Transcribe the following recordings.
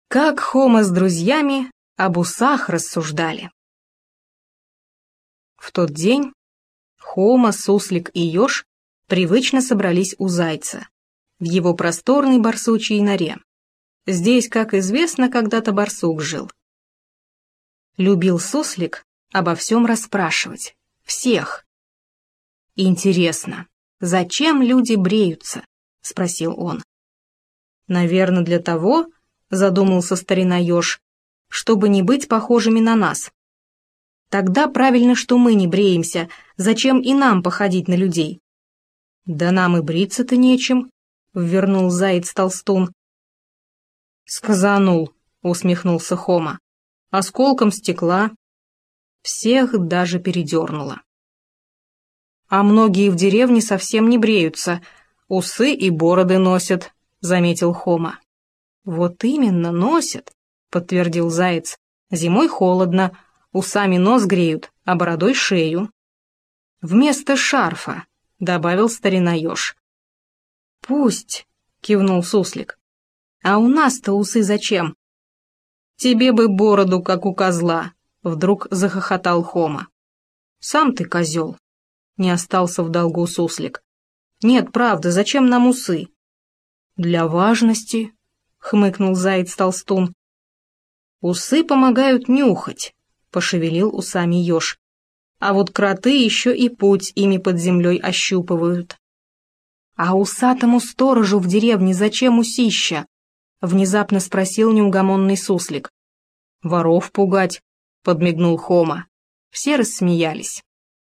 Как Хома с друзьями об усах рассуждали. В тот день Хома, Суслик и Ёж привычно собрались у Зайца, в его просторной барсучьей норе. Здесь, как известно, когда-то барсук жил. Любил Суслик обо всем расспрашивать, всех. «Интересно, зачем люди бреются?» — спросил он. «Наверное, для того, — задумался старина Ёж, — чтобы не быть похожими на нас. Тогда правильно, что мы не бреемся, зачем и нам походить на людей?» «Да нам и бриться-то нечем», — ввернул Заяц-толстун. «Сказанул», — усмехнулся Хома, — «осколком стекла». Всех даже передернуло. «А многие в деревне совсем не бреются, усы и бороды носят», — заметил Хома. «Вот именно, носят», — подтвердил Заяц. «Зимой холодно, усами нос греют, а бородой шею». «Вместо шарфа», — добавил старина Ёж. «Пусть», — кивнул Суслик. «А у нас-то усы зачем?» «Тебе бы бороду, как у козла», — вдруг захохотал Хома. «Сам ты козел», — не остался в долгу Суслик. «Нет, правда, зачем нам усы?» «Для важности», — хмыкнул Заяц-толстун. «Усы помогают нюхать», — пошевелил усами Ёж. «А вот кроты еще и путь ими под землей ощупывают». «А усатому сторожу в деревне зачем усища?» — внезапно спросил неугомонный Суслик. «Воров пугать», — подмигнул Хома. Все рассмеялись.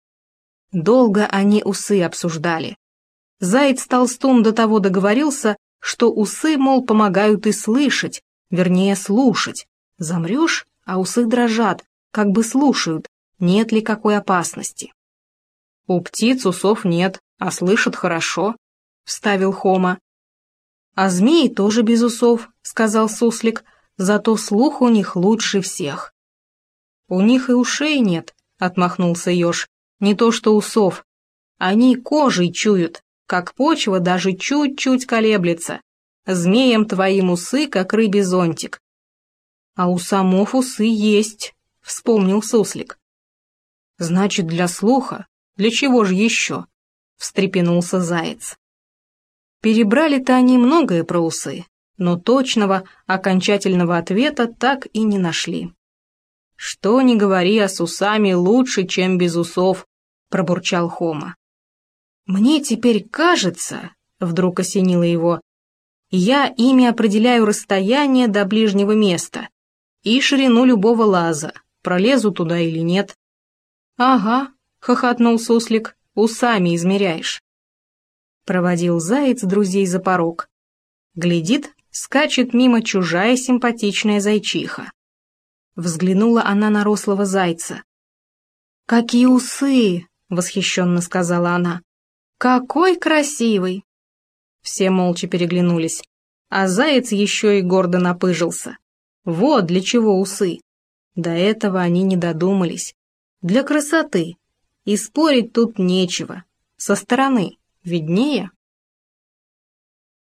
Долго они усы обсуждали. Заяц-толстун до того договорился, что усы, мол, помогают и слышать, вернее, слушать. Замрешь, а усы дрожат, как бы слушают, нет ли какой опасности. «У птиц усов нет, а слышат хорошо», — вставил Хома. «А змеи тоже без усов», — сказал Суслик, — «зато слух у них лучше всех». «У них и ушей нет», — отмахнулся Ёж, — «не то что усов. Они кожей чуют, как почва даже чуть-чуть колеблется. Змеям твоим усы, как рыбий зонтик». «А у самов усы есть», — вспомнил Суслик. «Значит, для слуха? Для чего же еще?» — встрепенулся Заяц. Перебрали-то они многое про усы, но точного, окончательного ответа так и не нашли. «Что ни говори, а с усами лучше, чем без усов», — пробурчал Хома. «Мне теперь кажется», — вдруг осенило его, — «я ими определяю расстояние до ближнего места и ширину любого лаза, пролезу туда или нет». «Ага», — хохотнул Суслик, — «усами измеряешь». Проводил Заяц друзей за порог. Глядит, скачет мимо чужая симпатичная зайчиха. Взглянула она на рослого зайца. «Какие усы!» — восхищенно сказала она. «Какой красивый!» Все молча переглянулись, а заяц еще и гордо напыжился. Вот для чего усы. До этого они не додумались. Для красоты. И спорить тут нечего. Со стороны виднее.